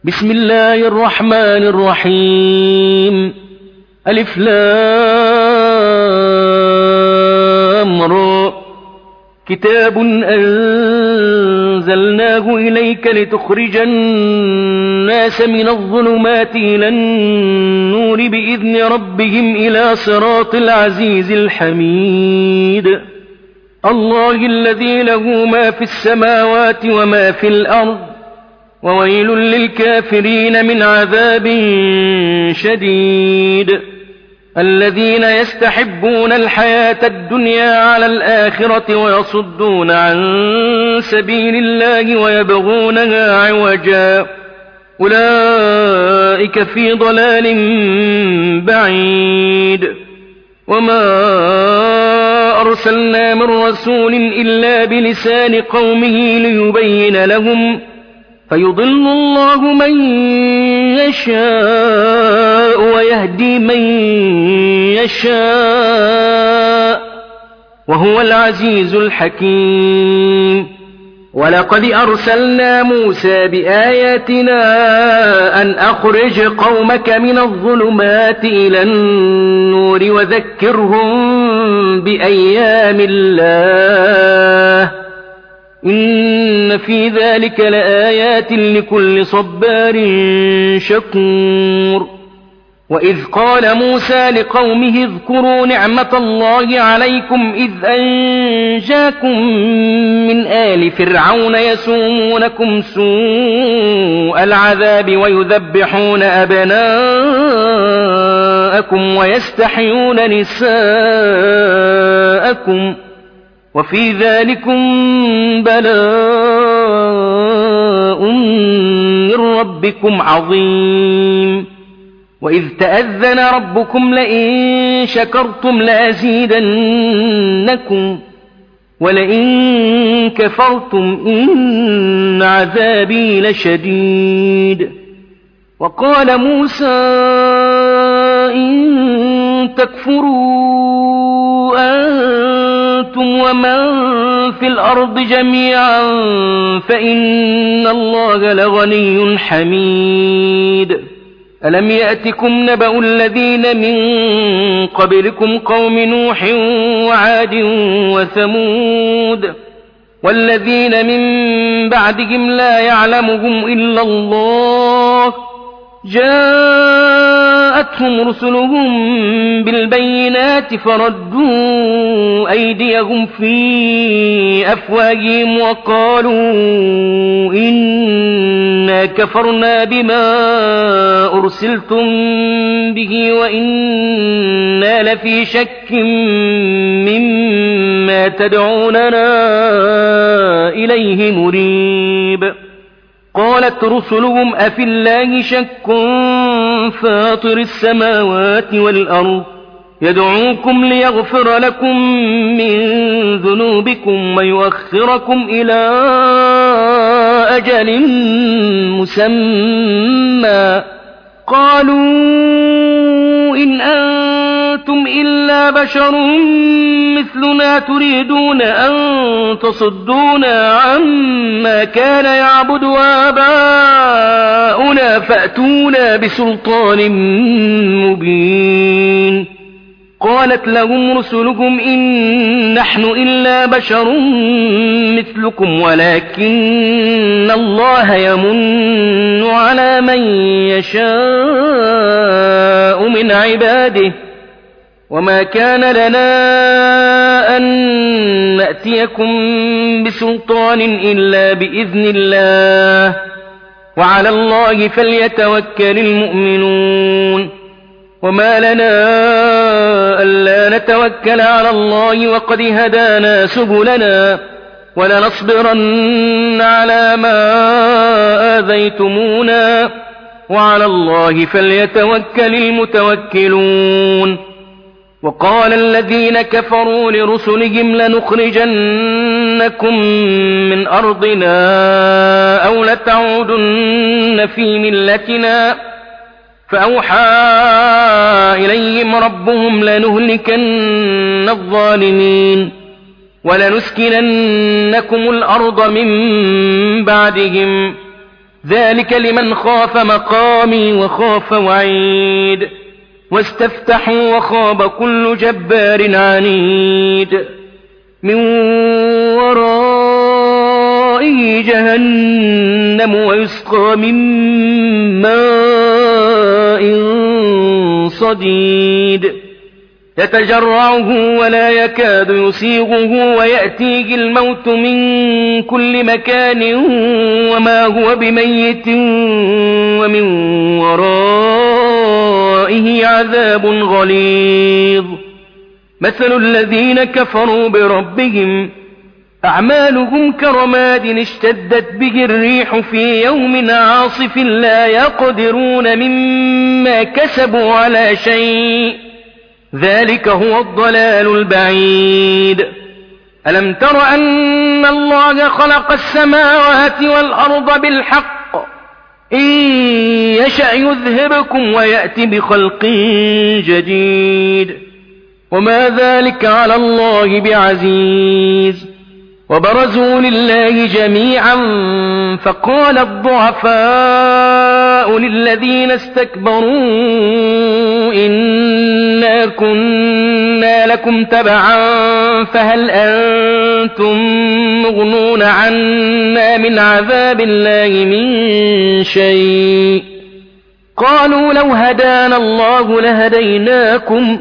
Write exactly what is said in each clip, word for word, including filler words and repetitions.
بسم الله الرحمن الرحيم ألف لام را كتاب أنزلناه إليك لتخرج الناس من الظلمات إلى النور بإذن ربهم إلى صراط العزيز الحميد الله الذي له ما في السماوات وما في الأرض وويل للكافرين من عذاب شديد الذين يستحبون الحياة الدنيا على الآخرة ويصدون عن سبيل الله ويبغونها عوجا أولئك في ضلال بعيد وما أرسلنا من رسول إلا بلسان قومه ليبين لهم فيضل الله من يشاء ويهدي من يشاء وهو العزيز الحكيم ولقد أرسلنا موسى بآياتنا أن أخرج قومك من الظلمات إلى النور وذكرهم بأيام الله إن في ذلك لآيات لكل صبار شكور وإذ قال موسى لقومه اذكروا نعمة الله عليكم إذ أنجاكم من آل فرعون يسومونكم سوء العذاب ويذبحون أبناءكم ويستحيون نساءكم وفي ذلكم بلاء من ربكم عظيم وإذ تأذن ربكم لئن شكرتم لأزيدنكم ولئن كفرتم إن عذابي لشديد وقال موسى إن تكفروا أنتم ومن في الأرض جميعا فإن الله لغني حميد ألم يأتكم نبأ الذين من قبلكم قوم نوح وعاد وثمود والذين من بعدهم لا يعلمهم إلا الله جاءتهم رسلهم بالبينات فردوا أيديهم في أفواههم وقالوا إنا كفرنا بما أرسلتم به وإنا لفي شك مما تدعوننا إليه مريب قالت رسلهم أفي الله شك فاطر السماوات والأرض يدعوكم ليغفر لكم من ذنوبكم ويؤخركم إلى أجل مسمى قالوا إن أنتم إلا بشر مثلنا تريدون أن تصدونا عما كان يعبد آباؤنا فأتونا بسلطان مبين قالت لهم رسلهم إن نحن إلا بشر مثلكم ولكن الله يمن على من يشاء من عباده وما كان لنا أن نأتيكم بسلطان إلا بإذن الله وعلى الله فليتوكل المؤمنون وما لنا ألا نتوكل على الله وقد هدانا سبلنا ولنصبرن على ما آذيتمونا وعلى الله فليتوكل المتوكلون وقال الذين كفروا لرسلهم لنخرجنكم من أرضنا أو لتعودن في ملتنا فأوحى إليهم ربهم لنهلكن الظالمين ولنسكننكم الأرض من بعدهم ذلك لمن خاف مقامي وخاف وعيد واستفتحوا وخاب كل جبار عنيد من ورائه جهنم ويسقى من ماء صديد يتجرعه ولا يكاد يسيغه ويأتيه الموت من كل مكان وما هو بميت ومن ورائه عذاب غليظ مثل الذين كفروا بربهم أعمالهم كرماد اشتدت به الريح في يوم عاصف لا يقدرون مما كسبوا على شيء ذلك هو الضلال البعيد ألم تر أن الله خلق السماوات والأرض بالحق إن يشأ يذهبكم ويأتي بخلق جديد وما ذلك على الله بعزيز وبرزوا لله جميعا فقال الضعفاء للذين استكبروا إنا كنا لكم تبعا فهل أنتم مغنون عنا من عذاب الله من شيء قالوا لو هدانا الله لهديناكم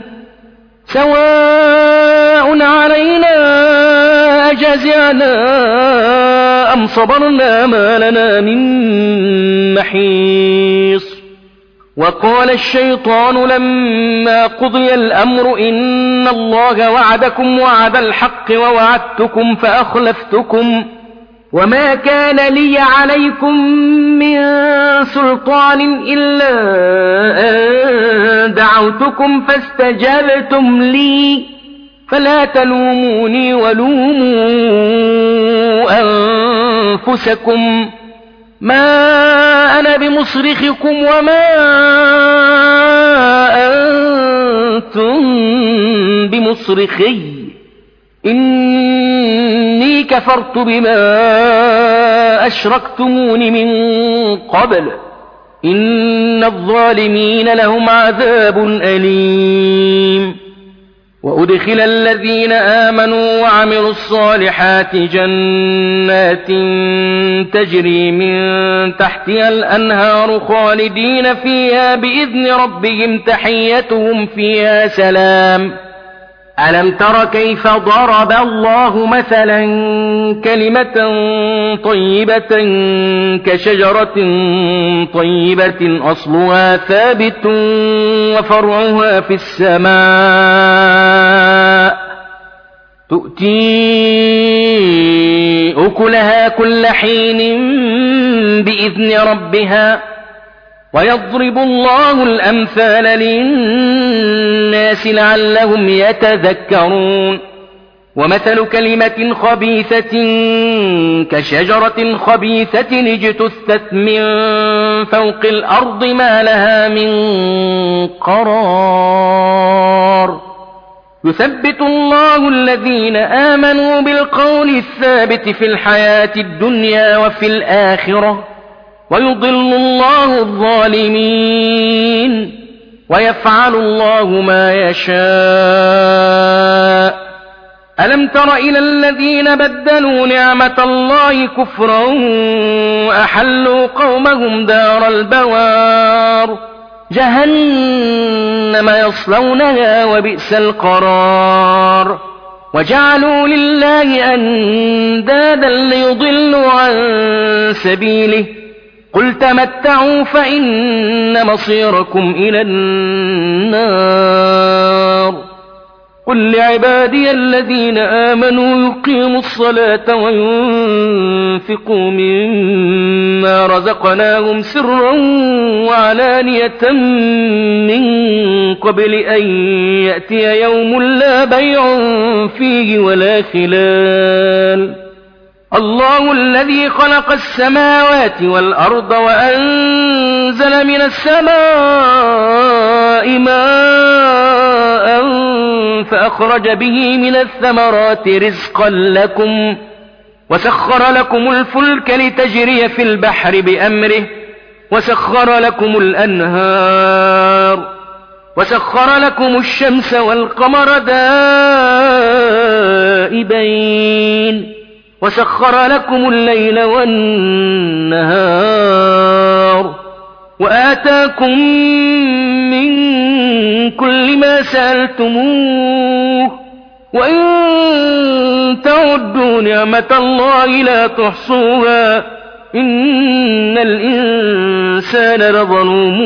سواء علينا أجزعنا أم صبرنا ما لنا من محيص وقال الشيطان لما قضي الأمر إن الله وعدكم وعد الحق ووعدتكم فأخلفتكم وما كان لي عليكم من سلطان إلا أن دعوتكم فاستجبتم لي فلا تلوموني ولوموا أنفسكم ما أنا بمصرخكم وما أنتم بمصرخي إني كفرت بما أشركتمون من قبل إن الظالمين لهم عذاب أليم وأدخل الذين آمنوا وعملوا الصالحات جنات تجري من تحتها الأنهار خالدين فيها بإذن ربهم تحيتهم فيها سلام ألم تر كيف ضرب الله مثلا كلمة طيبة كشجرة طيبة أصلها ثابت وفرعها في السماء تؤتي أكلها كل حين بإذن ربها ويضرب الله الأمثال للناس لعلهم يتذكرون ومثل كلمة خبيثة كشجرة خبيثة اجتثت من فوق الأرض ما لها من قرار يثبت الله الذين آمنوا بالقول الثابت في الحياة الدنيا وفي الآخرة ويضل الله الظالمين ويفعل الله ما يشاء ألم تر إلى الذين بدلوا نعمة الله كفرا وأحلوا قومهم دار البوار جهنم يصلونها وبئس القرار وجعلوا لله أندادا ليضلوا عن سبيله قل تمتعوا فإن مصيركم إلى النار قل لعبادي الذين آمنوا يقيموا الصلاة وينفقوا مما رزقناهم سرا وعلانية من قبل أن يأتي يوم لا بيع فيه ولا خلال الله الذي خلق السماوات والأرض وأنزل من السماء ماء فأخرج به من الثمرات رزقا لكم وسخر لكم الفلك لتجري في البحر بأمره وسخر لكم الأنهار وسخر لكم الشمس والقمر دائبين وسخر لكم الليل والنهار وآتاكم من كل ما سألتموه وإن تعدوا نعمة الله لا تحصوها إن الإنسان لظلوم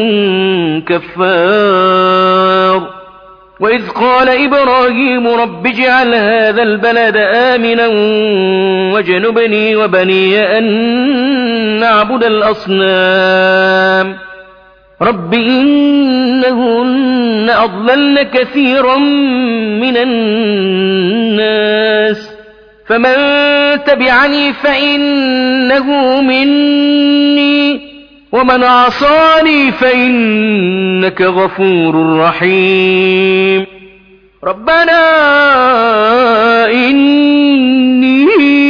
كفار وإذ قال إبراهيم رب اجعل هذا البلد آمنا واجنبني وبني أن نعبد الأصنام رب إنهن أضللن كثيرا من الناس فمن تبعني فإنه مني ومن عصاني فإنك غفور رحيم ربنا إني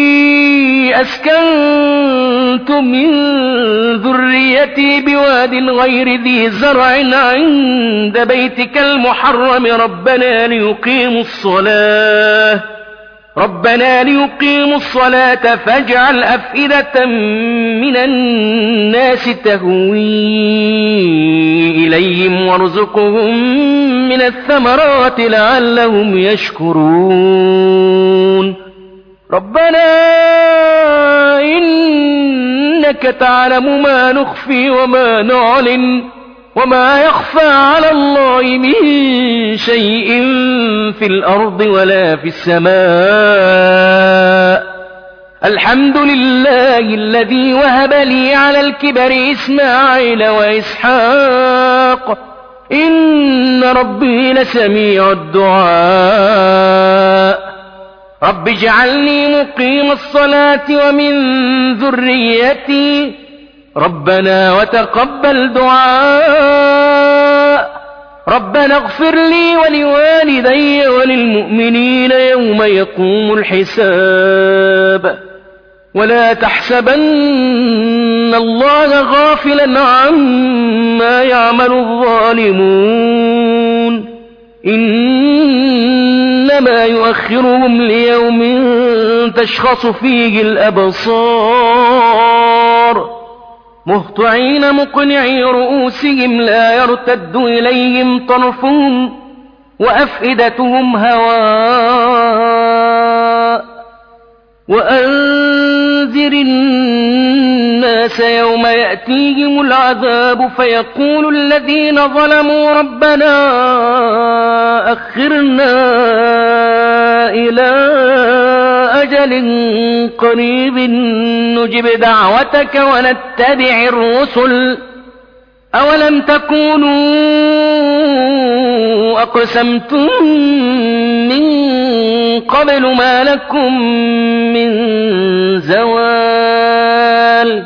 أسكنت من ذريتي بواد غير ذي زرع عند بيتك المحرم ربنا ليقيموا الصلاة ربنا ليقيموا الصلاة فاجعل أفئدة من الناس تهوي إليهم وارزقهم من الثمرات لعلهم يشكرون ربنا إنك تعلم ما نخفي وما نعلن وما يخفى على الله من شيء في الأرض ولا في السماء الحمد لله الذي وهب لي على الكبر إسماعيل وإسحاق إن ربي لسميع الدعاء رب اجعلني مقيم الصلاة ومن ذريتي ربنا وتقبل دعاء ربنا اغفر لي ولوالدي وللمؤمنين يوم يقوم الحساب ولا تحسبن الله غافلا عما يعمل الظالمون إنما يؤخرهم ليوم تشخص فيه الأبصار مهطعين مقنعي رؤوسهم لا يرتد إليهم طرفهم وأفئدتهم هواء وأنذر الناس يوم يأتيهم العذاب فيقول الذين ظلموا ربنا أخرنا إلى أجل قريب نجب دعوتك ونتبع الرسل أولم تكونوا أقسمتم من قبل ما لكم من زوال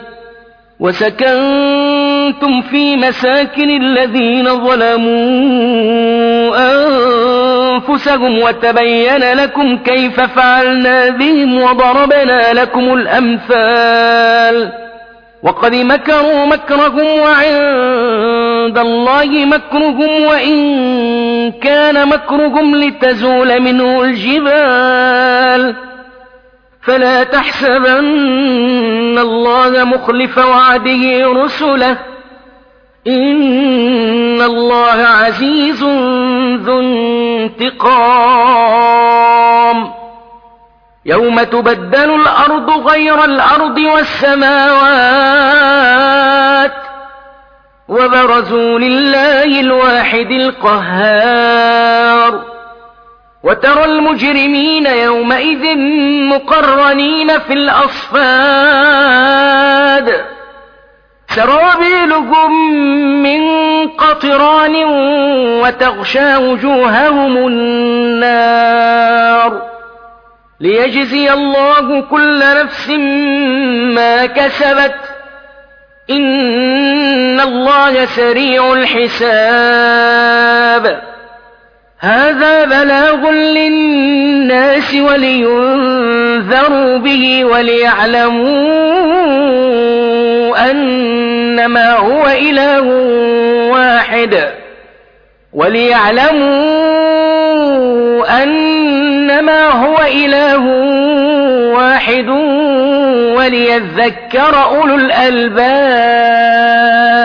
وسكنتم في مساكن الذين ظلموا أنفسهم وتبين لكم كيف فعلنا بهم وضربنا لكم الأمثال وقد مكروا مكرهم وعند الله مكرهم وإن كان مكرهم لتزول منه الجبال فلا تحسبن الله مخلف وعده رسله إن الله عزيز ذو انتقام يوم تبدل الأرض غير الأرض والسماوات وبرزوا لله الواحد القهار وترى المجرمين يومئذ مقرنين في الأصفاد سرابيلهم من قطران وتغشى وجوههم النار ليجزي الله كل نفس ما كسبت إن الله سريع الحساب هذا بلاغ للناس ولينذروا به وليعلموا أنما هو إله واحد وليعلموا أنما هو إله واحد وليذكر أولو الألباب